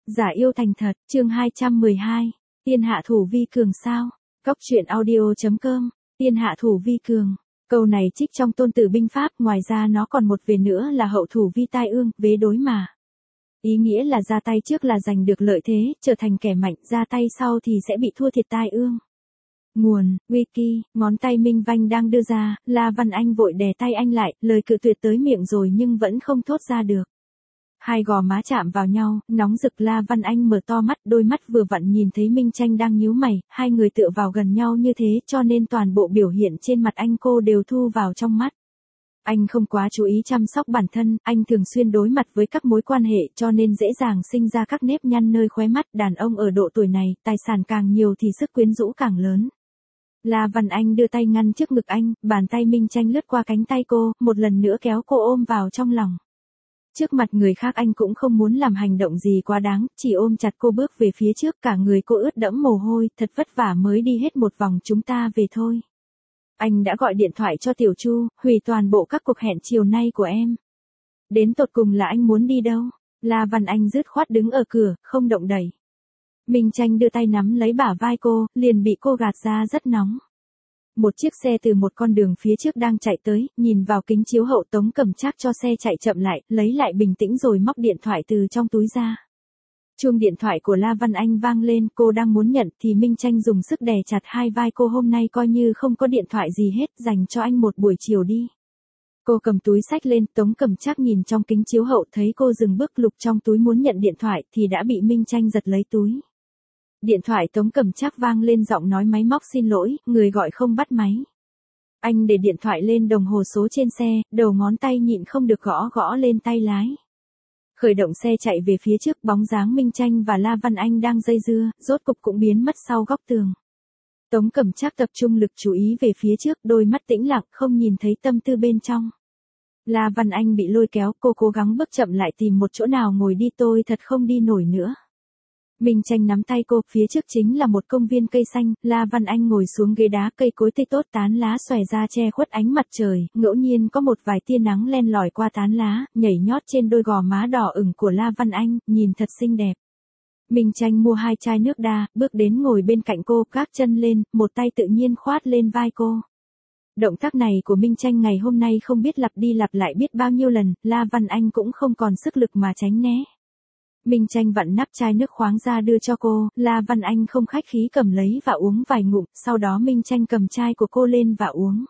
Giả yêu thành thật, chương 212. Tiên hạ thủ vi cường sao? Cóc truyện audio.com. Tiên hạ thủ vi cường. Câu này trích trong Tôn Tử binh pháp, ngoài ra nó còn một về nữa là hậu thủ vi tai ương, vế đối mà. Ý nghĩa là ra tay trước là giành được lợi thế, trở thành kẻ mạnh, ra tay sau thì sẽ bị thua thiệt tai ương. Nguồn, Wiki, ngón tay Minh Vanh đang đưa ra, La Văn Anh vội đè tay anh lại, lời cự tuyệt tới miệng rồi nhưng vẫn không thốt ra được. Hai gò má chạm vào nhau, nóng rực. La Văn Anh mở to mắt, đôi mắt vừa vặn nhìn thấy Minh Tranh đang nhíu mày, hai người tựa vào gần nhau như thế cho nên toàn bộ biểu hiện trên mặt anh cô đều thu vào trong mắt. Anh không quá chú ý chăm sóc bản thân, anh thường xuyên đối mặt với các mối quan hệ cho nên dễ dàng sinh ra các nếp nhăn nơi khóe mắt. Đàn ông ở độ tuổi này, tài sản càng nhiều thì sức quyến rũ càng lớn. La Văn Anh đưa tay ngăn trước ngực anh, bàn tay Minh Tranh lướt qua cánh tay cô, một lần nữa kéo cô ôm vào trong lòng. Trước mặt người khác anh cũng không muốn làm hành động gì quá đáng, chỉ ôm chặt cô bước về phía trước, cả người cô ướt đẫm mồ hôi, thật vất vả mới đi hết một vòng, chúng ta về thôi. Anh đã gọi điện thoại cho Tiểu Chu, hủy toàn bộ các cuộc hẹn chiều nay của em. Đến tột cùng là anh muốn đi đâu? La Văn Anh dứt khoát đứng ở cửa, không động đậy. Minh Tranh đưa tay nắm lấy bả vai cô, liền bị cô gạt ra rất nóng. Một chiếc xe từ một con đường phía trước đang chạy tới, nhìn vào kính chiếu hậu Tống Cẩm Trác cho xe chạy chậm lại, lấy lại bình tĩnh rồi móc điện thoại từ trong túi ra. Chuông điện thoại của La Văn Anh vang lên, cô đang muốn nhận thì Minh Tranh dùng sức đè chặt hai vai cô. Hôm nay coi như không có điện thoại gì hết, dành cho anh một buổi chiều đi. Cô cầm túi xách lên, Tống Cẩm Trác nhìn trong kính chiếu hậu thấy cô dừng bước lục trong túi muốn nhận điện thoại thì đã bị Minh Tranh giật lấy túi. Điện thoại Tống Cẩm Trác vang lên, giọng nói máy móc xin lỗi, người gọi không bắt máy. Anh để điện thoại lên đồng hồ số trên xe, đầu ngón tay nhịn không được gõ gõ lên tay lái. Khởi động xe chạy về phía trước, bóng dáng Minh Tranh và La Văn Anh đang dây dưa, rốt cục cũng biến mất sau góc tường. Tống Cẩm Trác tập trung lực chú ý về phía trước, đôi mắt tĩnh lặng, không nhìn thấy tâm tư bên trong. La Văn Anh bị lôi kéo, cô cố gắng bước chậm lại tìm một chỗ nào ngồi đi, tôi thật không đi nổi nữa. Minh Tranh nắm tay cô, phía trước chính là một công viên cây xanh, La Văn Anh ngồi xuống ghế đá, cây cối tươi tốt tán lá xòe ra che khuất ánh mặt trời, ngẫu nhiên có một vài tia nắng len lỏi qua tán lá, nhảy nhót trên đôi gò má đỏ ửng của La Văn Anh, nhìn thật xinh đẹp. Minh Tranh mua 2 chai nước đa, bước đến ngồi bên cạnh cô, gác chân lên, một tay tự nhiên khoát lên vai cô. Động tác này của Minh Tranh ngày hôm nay không biết lặp đi lặp lại biết bao nhiêu lần, La Văn Anh cũng không còn sức lực mà tránh né. Minh Tranh vặn nắp chai nước khoáng ra đưa cho cô, La Văn Anh không khách khí cầm lấy và uống vài ngụm, sau đó Minh Tranh cầm chai của cô lên và uống.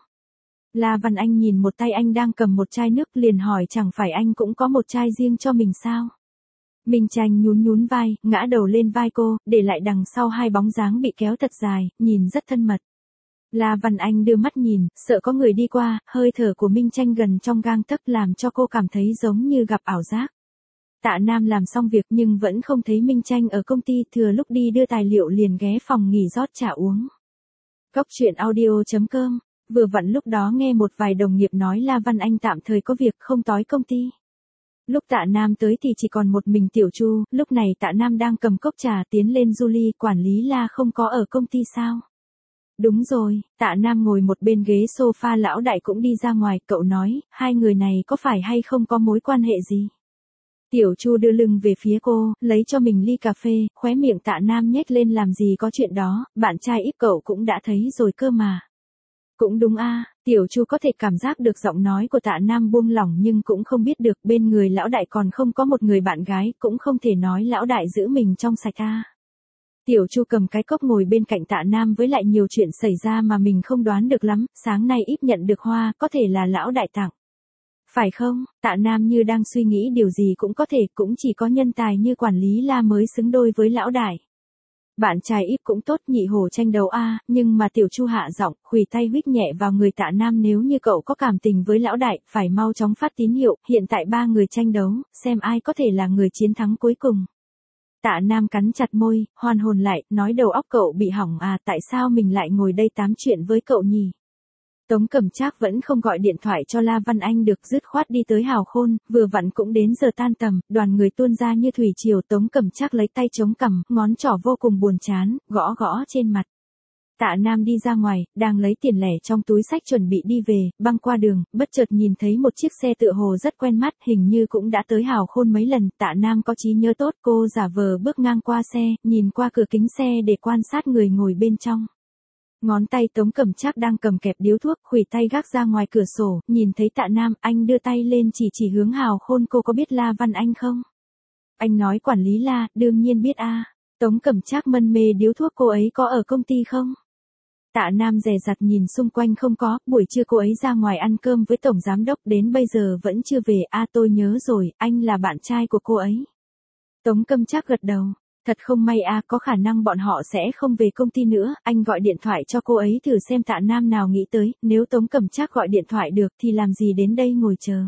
La Văn Anh nhìn một tay anh đang cầm một chai nước liền hỏi chẳng phải anh cũng có một chai riêng cho mình sao? Minh Tranh nhún nhún vai, ngã đầu lên vai cô, để lại đằng sau hai bóng dáng bị kéo thật dài, nhìn rất thân mật. La Văn Anh đưa mắt nhìn, sợ có người đi qua, hơi thở của Minh Tranh gần trong gang tấc làm cho cô cảm thấy giống như gặp ảo giác. Tạ Nam làm xong việc nhưng vẫn không thấy Minh Tranh ở công ty, thừa lúc đi đưa tài liệu liền ghé phòng nghỉ rót trà uống. Cóc truyện audio.com, vừa vặn lúc đó nghe một vài đồng nghiệp nói La Văn Anh tạm thời có việc không tối công ty. Lúc Tạ Nam tới thì chỉ còn một mình Tiểu Chu, lúc này Tạ Nam đang cầm cốc trà tiến lên Julie, quản lý La không có ở công ty sao? Đúng rồi, Tạ Nam ngồi một bên ghế sofa, lão đại cũng đi ra ngoài, cậu nói, hai người này có phải hay không có mối quan hệ gì? Tiểu Chu đưa lưng về phía cô, lấy cho mình ly cà phê, khóe miệng Tạ Nam nhếch lên, làm gì có chuyện đó, bạn trai ít cậu cũng đã thấy rồi cơ mà. Cũng đúng a, Tiểu Chu có thể cảm giác được giọng nói của Tạ Nam buông lỏng nhưng cũng không biết được bên người lão đại còn không có một người bạn gái, cũng không thể nói lão đại giữ mình trong sạch a. Tiểu Chu cầm cái cốc ngồi bên cạnh Tạ Nam, với lại nhiều chuyện xảy ra mà mình không đoán được lắm, sáng nay ít nhận được hoa, có thể là lão đại tặng. Phải không? Tạ Nam như đang suy nghĩ điều gì, cũng có thể, cũng chỉ có nhân tài như quản lý La mới xứng đôi với lão đại. Bạn trai ít cũng tốt, nhị hổ tranh đấu a, nhưng mà Tiểu Chu hạ giọng, khuỷu tay huých nhẹ vào người Tạ Nam, nếu như cậu có cảm tình với lão đại, phải mau chóng phát tín hiệu, hiện tại ba người tranh đấu, xem ai có thể là người chiến thắng cuối cùng. Tạ Nam cắn chặt môi, hoàn hồn lại, nói đầu óc cậu bị hỏng à, tại sao mình lại ngồi đây tám chuyện với cậu nhỉ? Tống Cẩm Trác vẫn không gọi điện thoại cho La Văn Anh được, dứt khoát đi tới Hào Khôn, vừa vặn cũng đến giờ tan tầm, đoàn người tuôn ra như thủy triều. Tống Cẩm Trác lấy tay chống cằm, ngón trỏ vô cùng buồn chán, gõ gõ trên mặt. Tạ Nam đi ra ngoài, đang lấy tiền lẻ trong túi xách chuẩn bị đi về, băng qua đường, bất chợt nhìn thấy một chiếc xe tựa hồ rất quen mắt, hình như cũng đã tới Hào Khôn mấy lần. Tạ Nam có trí nhớ tốt, cô giả vờ bước ngang qua xe, nhìn qua cửa kính xe để quan sát người ngồi bên trong. Ngón tay Tống Cẩm Trác đang cầm kẹp điếu thuốc, khuỷu tay gác ra ngoài cửa sổ, nhìn thấy Tạ Nam, anh đưa tay lên chỉ hướng Hào Khôn. Cô có biết La Văn Anh không? Anh nói quản lý La, đương nhiên biết a. Tống Cẩm Trác mân mê điếu thuốc, cô ấy có ở công ty không? Tạ Nam dè dặt nhìn xung quanh, không có, buổi trưa cô ấy ra ngoài ăn cơm với tổng giám đốc, đến bây giờ vẫn chưa về. Tôi nhớ rồi, anh là bạn trai của cô ấy. Tống Cẩm Trác gật đầu. Thật không may có khả năng bọn họ sẽ không về công ty nữa, anh gọi điện thoại cho cô ấy thử xem. Tạ Nam nào nghĩ tới, nếu Tống Cẩm Trác gọi điện thoại được thì làm gì đến đây ngồi chờ.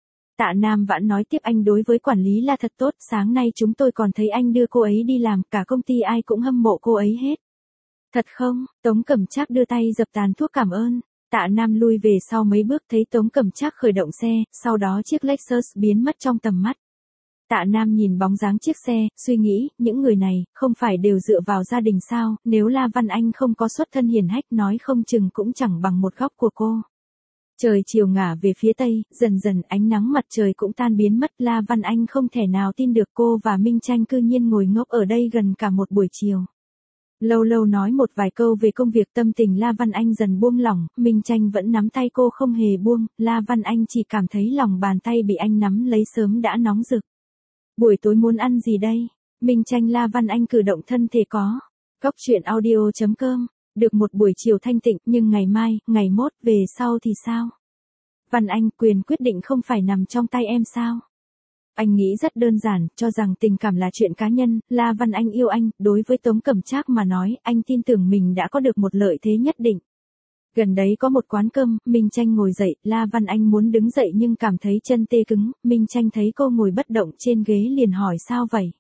Tạ Nam vẫn nói tiếp, anh đối với quản lý là thật tốt, sáng nay chúng tôi còn thấy anh đưa cô ấy đi làm, cả công ty ai cũng hâm mộ cô ấy hết. Thật không? Tống Cẩm Trác đưa tay dập tàn thuốc, cảm ơn. Tạ Nam lui về sau mấy bước, thấy Tống Cẩm Trác khởi động xe, sau đó chiếc Lexus biến mất trong tầm mắt. Tạ Nam nhìn bóng dáng chiếc xe, suy nghĩ, những người này, không phải đều dựa vào gia đình sao, nếu La Văn Anh không có xuất thân hiền hách nói không chừng cũng chẳng bằng một góc của cô. Trời chiều ngả về phía tây, dần dần ánh nắng mặt trời cũng tan biến mất. La Văn Anh không thể nào tin được cô và Minh Tranh cư nhiên ngồi ngốc ở đây gần cả một buổi chiều. Lâu lâu nói một vài câu về công việc, tâm tình La Văn Anh dần buông lỏng, Minh Tranh vẫn nắm tay cô không hề buông, La Văn Anh chỉ cảm thấy lòng bàn tay bị anh nắm lấy sớm đã nóng rực. Buổi tối muốn ăn gì đây? Minh Tranh La Văn Anh cử động thân thể có. Góc truyện audio.com. Được một buổi chiều thanh tịnh, nhưng ngày mai, ngày mốt, về sau thì sao? Văn Anh, quyền quyết định không phải nằm trong tay em sao? Anh nghĩ rất đơn giản, cho rằng tình cảm là chuyện cá nhân. La Văn Anh yêu anh, đối với Tống Cẩm Trác mà nói, anh tin tưởng mình đã có được một lợi thế nhất định. Gần đấy có một quán cơm, Minh Tranh ngồi dậy, La Văn Anh muốn đứng dậy nhưng cảm thấy chân tê cứng, Minh Tranh thấy cô ngồi bất động trên ghế liền hỏi sao vậy?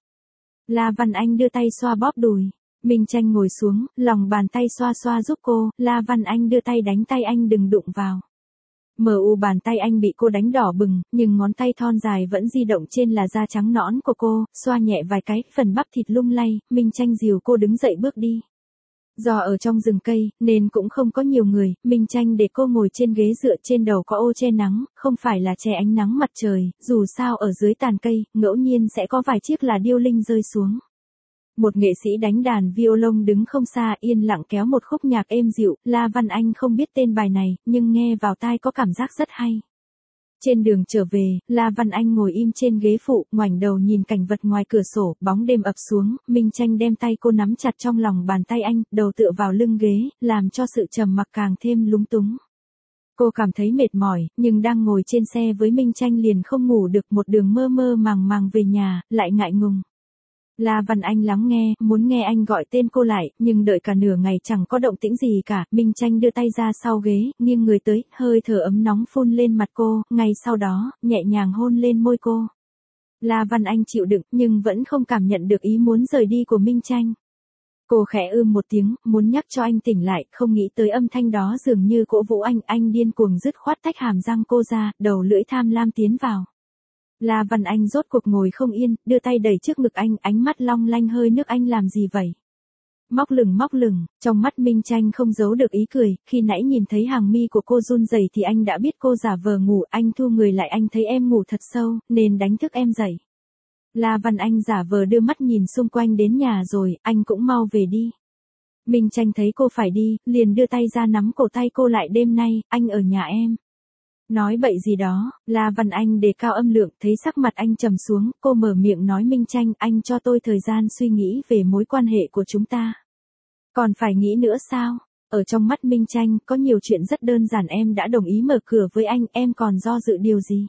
La Văn Anh đưa tay xoa bóp đùi. Minh Tranh ngồi xuống, lòng bàn tay xoa xoa giúp cô, La Văn Anh đưa tay đánh tay anh đừng đụng vào. Bàn tay anh bị cô đánh đỏ bừng, nhưng ngón tay thon dài vẫn di động trên là da trắng nõn của cô, xoa nhẹ vài cái, phần bắp thịt lung lay, Minh Tranh dìu cô đứng dậy bước đi. Do ở trong rừng cây, nên cũng không có nhiều người, Minh Tranh để cô ngồi trên ghế dựa, trên đầu có ô che nắng, không phải là che ánh nắng mặt trời, dù sao ở dưới tàn cây, ngẫu nhiên sẽ có vài chiếc là điêu linh rơi xuống. Một nghệ sĩ đánh đàn violon đứng không xa, yên lặng kéo một khúc nhạc êm dịu, La Văn Anh không biết tên bài này, nhưng nghe vào tai có cảm giác rất hay. Trên đường trở về, La Văn Anh ngồi im trên ghế phụ, ngoảnh đầu nhìn cảnh vật ngoài cửa sổ, bóng đêm ập xuống, Minh Tranh đem tay cô nắm chặt trong lòng bàn tay anh, đầu tựa vào lưng ghế, làm cho sự trầm mặc càng thêm lúng túng. Cô cảm thấy mệt mỏi, nhưng đang ngồi trên xe với Minh Tranh liền không ngủ được, một đường mơ mơ màng màng về nhà, lại ngại ngùng. La Văn Anh lắng nghe, muốn nghe anh gọi tên cô lại, nhưng đợi cả nửa ngày chẳng có động tĩnh gì cả. Minh Tranh đưa tay ra sau ghế, nghiêng người tới, hơi thở ấm nóng phun lên mặt cô, ngay sau đó, nhẹ nhàng hôn lên môi cô. La Văn Anh chịu đựng, nhưng vẫn không cảm nhận được ý muốn rời đi của Minh Tranh. Cô khẽ một tiếng, muốn nhắc cho anh tỉnh lại, không nghĩ tới âm thanh đó dường như cổ vũ anh điên cuồng dứt khoát tách hàm răng cô ra, đầu lưỡi tham lam tiến vào. La Văn Anh rốt cuộc ngồi không yên, đưa tay đẩy trước ngực anh, ánh mắt long lanh hơi nước, anh làm gì vậy? Móc lửng, trong mắt Minh Tranh không giấu được ý cười, khi nãy nhìn thấy hàng mi của cô run rẩy thì anh đã biết cô giả vờ ngủ, anh thu người lại, anh thấy em ngủ thật sâu, nên đánh thức em dậy. La Văn Anh giả vờ đưa mắt nhìn xung quanh, đến nhà rồi, anh cũng mau về đi. Minh Tranh thấy cô phải đi, liền đưa tay ra nắm cổ tay cô lại, đêm nay, anh ở nhà em. Nói bậy gì đó, La Văn Anh đề cao âm lượng, thấy sắc mặt anh trầm xuống, cô mở miệng nói, Minh Tranh, anh cho tôi thời gian suy nghĩ về mối quan hệ của chúng ta. Còn phải nghĩ nữa sao? Ở trong mắt Minh Tranh, có nhiều chuyện rất đơn giản, em đã đồng ý mở cửa với anh, em còn do dự điều gì?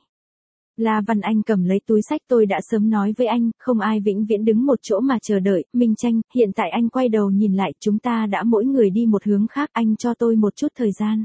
La Văn Anh cầm lấy túi xách, tôi đã sớm nói với anh, không ai vĩnh viễn đứng một chỗ mà chờ đợi. Minh Tranh, hiện tại anh quay đầu nhìn lại, chúng ta đã mỗi người đi một hướng khác, anh cho tôi một chút thời gian.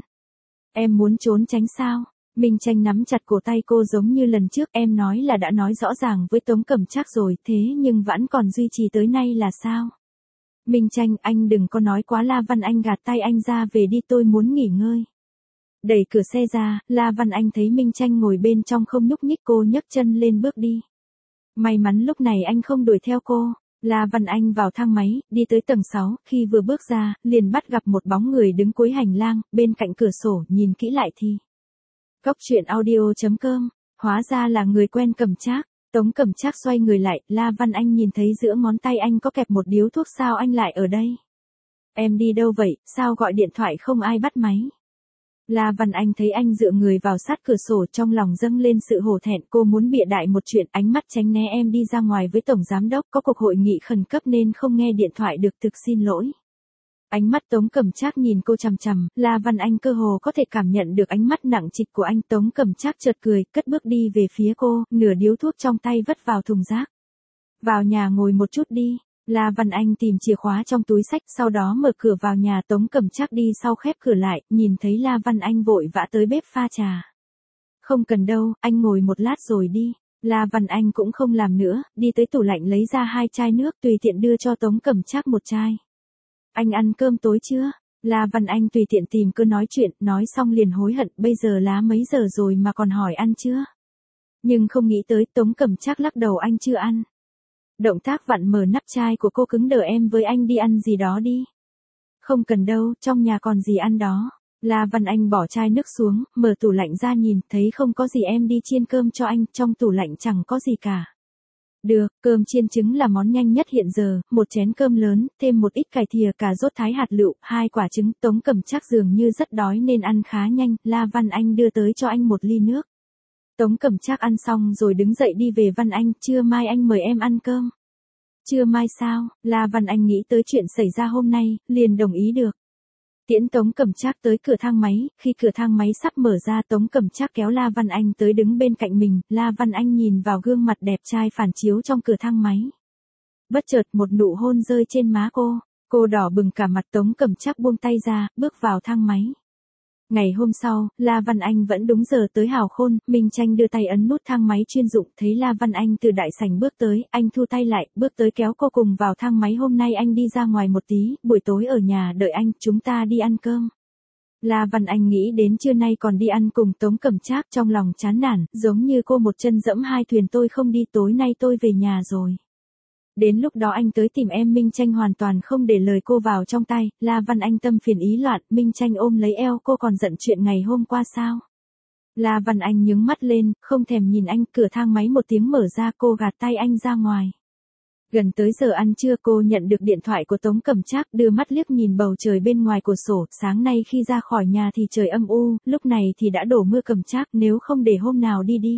Em muốn trốn tránh sao? Minh Tranh nắm chặt cổ tay cô giống như lần trước, em nói là đã nói rõ ràng với Tống Cẩm Trác rồi, thế nhưng vẫn còn duy trì tới nay là sao? Minh Tranh, anh đừng có nói quá. La Văn Anh gạt tay anh ra, về đi, tôi muốn nghỉ ngơi. Đẩy cửa xe ra, La Văn Anh thấy Minh Tranh ngồi bên trong không nhúc nhích, cô nhấc chân lên bước đi. May mắn lúc này anh không đuổi theo cô. La Văn Anh vào thang máy, đi tới tầng 6, khi vừa bước ra, liền bắt gặp một bóng người đứng cuối hành lang, bên cạnh cửa sổ, nhìn kỹ lại thì. Cóc truyện audio.com, hóa ra là người quen Cẩm Trác. Tống Cẩm Trác xoay người lại, La Văn Anh nhìn thấy giữa ngón tay anh có kẹp một điếu thuốc, sao anh lại ở đây? Em đi đâu vậy, sao gọi điện thoại không ai bắt máy? La Văn Anh thấy anh dựa người vào sát cửa sổ, trong lòng dâng lên sự hổ thẹn, cô muốn bịa đại một chuyện, ánh mắt tránh né. Em đi ra ngoài với tổng giám đốc, có cuộc hội nghị khẩn cấp nên không nghe điện thoại được, thực xin lỗi. Ánh mắt Tống Cẩm Trác nhìn cô chằm chằm, La Văn Anh cơ hồ có thể cảm nhận được ánh mắt nặng trịch của anh. Tống Cẩm Trác chợt cười, cất bước đi về phía cô, nửa điếu thuốc trong tay vứt vào thùng rác. Vào nhà ngồi một chút đi. La Văn Anh tìm chìa khóa trong túi xách, sau đó mở cửa vào nhà. Tống Cẩm Trác đi sau khép cửa lại, nhìn thấy La Văn Anh vội vã tới bếp pha trà. Không cần đâu, anh ngồi một lát rồi đi. La Văn Anh cũng không làm nữa, đi tới tủ lạnh lấy ra 2 chai nước, tùy tiện đưa cho Tống Cẩm Trác một chai. Anh ăn cơm tối chưa? La Văn Anh tùy tiện tìm cơ nói chuyện, nói xong liền hối hận, bây giờ lá mấy giờ rồi mà còn hỏi ăn chưa? Nhưng không nghĩ tới, Tống Cẩm Trác lắc đầu, anh chưa ăn. Động tác vặn mở nắp chai của cô cứng đờ, em với anh đi ăn gì đó đi. Không cần đâu, trong nhà còn gì ăn đó. La Văn Anh bỏ chai nước xuống, mở tủ lạnh ra nhìn, thấy không có gì, em đi chiên cơm cho anh, trong tủ lạnh chẳng có gì cả. Được, cơm chiên trứng là món nhanh nhất hiện giờ, một chén cơm lớn, thêm một ít cải thìa, cà rốt thái, hạt lựu, 2 quả trứng. Tống Cẩm Trác dường như rất đói nên ăn khá nhanh, La Văn Anh đưa tới cho anh một ly nước. Tống Cẩm Trác ăn xong rồi đứng dậy đi về. Văn Anh, trưa mai anh mời em ăn cơm. Trưa mai sao? La Văn Anh nghĩ tới chuyện xảy ra hôm nay, liền đồng ý được. Tiễn Tống Cẩm Trác tới cửa thang máy, khi cửa thang máy sắp mở ra, Tống Cẩm Trác kéo La Văn Anh tới đứng bên cạnh mình. La Văn Anh nhìn vào gương mặt đẹp trai phản chiếu trong cửa thang máy. Bất chợt một nụ hôn rơi trên má cô đỏ bừng cả mặt. Tống Cẩm Trác buông tay ra, bước vào thang máy. Ngày hôm sau, La Văn Anh vẫn đúng giờ tới hào khôn, Minh Tranh đưa tay ấn nút thang máy chuyên dụng, thấy La Văn Anh từ đại sảnh bước tới, anh thu tay lại, bước tới kéo cô cùng vào thang máy. Hôm nay anh đi ra ngoài một tí, buổi tối ở nhà đợi anh, chúng ta đi ăn cơm. La Văn Anh nghĩ đến trưa nay còn đi ăn cùng Tống Cẩm Trác, trong lòng chán nản, giống như cô một chân dẫm 2 thuyền, tôi không đi, tối nay tôi về nhà rồi. Đến lúc đó anh tới tìm em. Minh Tranh hoàn toàn không để lời cô vào trong tay. La Văn Anh tâm phiền ý loạn, Minh Tranh ôm lấy eo cô, còn giận chuyện ngày hôm qua sao? La Văn Anh nhướng mắt lên, không thèm nhìn anh. Cửa thang máy một tiếng mở ra, cô gạt tay anh ra ngoài. Gần tới giờ ăn trưa, cô nhận được điện thoại của Tống Cẩm Trác, đưa mắt liếc nhìn bầu trời bên ngoài cửa sổ. Sáng nay khi ra khỏi nhà thì trời âm u, lúc này thì đã đổ mưa. Cẩm Trác, nếu không để hôm nào đi đi.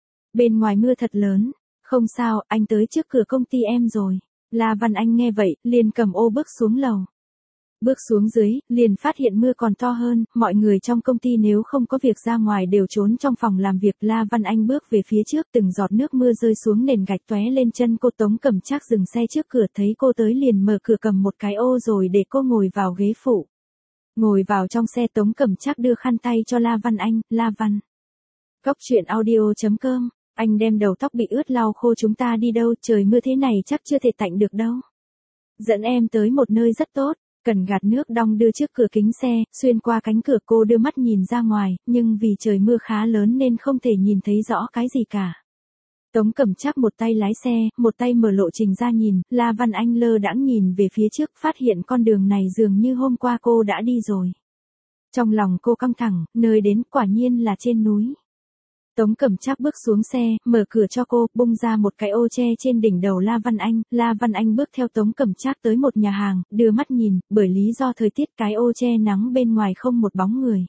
Bên ngoài mưa thật lớn. Không sao, anh tới trước cửa công ty em rồi. La Văn Anh nghe vậy, liền cầm ô bước xuống lầu. Bước xuống dưới, liền phát hiện mưa còn to hơn, mọi người trong công ty nếu không có việc ra ngoài đều trốn trong phòng làm việc. La Văn Anh bước về phía trước, từng giọt nước mưa rơi xuống nền gạch tóe lên chân cô. Tống Cẩm Trác dừng xe trước cửa, thấy cô tới liền mở cửa, cầm một cái ô rồi để cô ngồi vào ghế phụ. Ngồi vào trong xe, Tống Cẩm Trác đưa khăn tay cho La Văn Anh. La Văn. Cóc truyện audio.com. Anh đem đầu tóc bị ướt lau khô, chúng ta đi đâu, trời mưa thế này chắc chưa thể tạnh được đâu. Dẫn em tới một nơi rất tốt. Cần gạt nước đong đưa trước cửa kính xe, xuyên qua cánh cửa. Cô đưa mắt nhìn ra ngoài, nhưng vì trời mưa khá lớn nên không thể nhìn thấy rõ cái gì cả. Tống Cẩm Trác một tay lái xe, một tay mở lộ trình ra nhìn. La Văn Anh lơ đãng nhìn về phía trước, phát hiện con đường này dường như hôm qua cô đã đi rồi. Trong lòng cô căng thẳng, nơi đến quả nhiên là trên núi. Tống Cẩm Trác bước xuống xe, mở cửa cho cô, bung ra một cái ô che trên đỉnh đầu La Văn Anh. La Văn Anh bước theo Tống Cẩm Trác tới một nhà hàng, đưa mắt nhìn, bởi lý do thời tiết cái ô che nắng bên ngoài không một bóng người.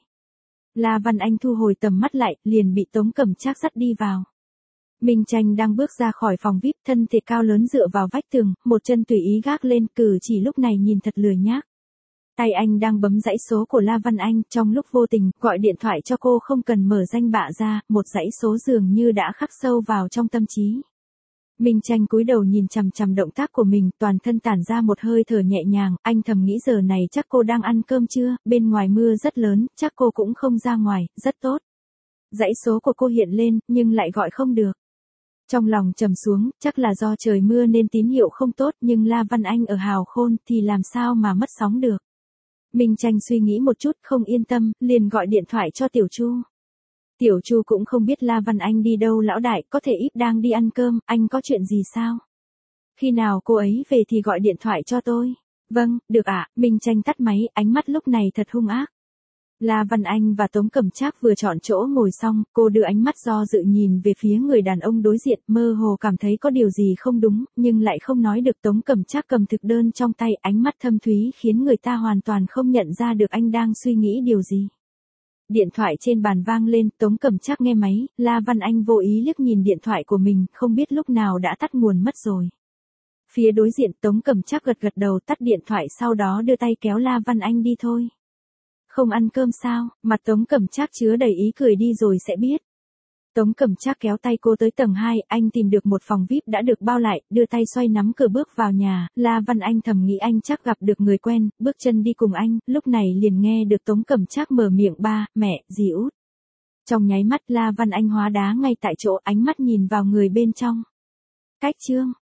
La Văn Anh thu hồi tầm mắt lại, liền bị Tống Cẩm Trác dắt đi vào. Minh Tranh đang bước ra khỏi phòng VIP, thân thể cao lớn dựa vào vách tường, một chân tùy ý gác lên, cử chỉ lúc này nhìn thật lười nhác. Tay anh đang bấm dãy số của La Văn Anh, trong lúc vô tình, gọi điện thoại cho cô không cần mở danh bạ ra, một dãy số dường như đã khắc sâu vào trong tâm trí. Minh Tranh cúi đầu nhìn chằm chằm động tác của mình, toàn thân tản ra một hơi thở nhẹ nhàng, anh thầm nghĩ giờ này chắc cô đang ăn cơm trưa, bên ngoài mưa rất lớn, chắc cô cũng không ra ngoài, rất tốt. Dãy số của cô hiện lên, nhưng lại gọi không được. Trong lòng trầm xuống, chắc là do trời mưa nên tín hiệu không tốt, nhưng La Văn Anh ở hào khôn thì làm sao mà mất sóng được. Minh Tranh suy nghĩ một chút, không yên tâm, liền gọi điện thoại cho Tiểu Chu. Tiểu Chu cũng không biết La Văn Anh đi đâu. Lão đại, có thể íp đang đi ăn cơm, anh có chuyện gì sao? Khi nào cô ấy về thì gọi điện thoại cho tôi. Vâng, được ạ. Minh Tranh tắt máy, ánh mắt lúc này thật hung ác. La Văn Anh và Tống Cẩm Trác vừa chọn chỗ ngồi xong, cô đưa ánh mắt do dự nhìn về phía người đàn ông đối diện, mơ hồ cảm thấy có điều gì không đúng, nhưng lại không nói được. Tống Cẩm Trác cầm thực đơn trong tay, ánh mắt thâm thúy khiến người ta hoàn toàn không nhận ra được anh đang suy nghĩ điều gì. Điện thoại trên bàn vang lên, Tống Cẩm Trác nghe máy, La Văn Anh vô ý liếc nhìn điện thoại của mình, không biết lúc nào đã tắt nguồn mất rồi. Phía đối diện Tống Cẩm Trác gật gật đầu tắt điện thoại, sau đó đưa tay kéo La Văn Anh đi thôi. Không ăn cơm sao? Mặt Tống Cẩm Trác chứa đầy ý cười, đi rồi sẽ biết. Tống Cẩm Trác kéo tay cô tới tầng 2, anh tìm được một phòng VIP đã được bao lại, đưa tay xoay nắm cửa bước vào nhà. La Văn Anh thầm nghĩ anh chắc gặp được người quen, bước chân đi cùng anh, lúc này liền nghe được Tống Cẩm Trác mở miệng: ba, mẹ, dì Út. Trong nháy mắt La Văn Anh hóa đá ngay tại chỗ, ánh mắt nhìn vào người bên trong. Cách chương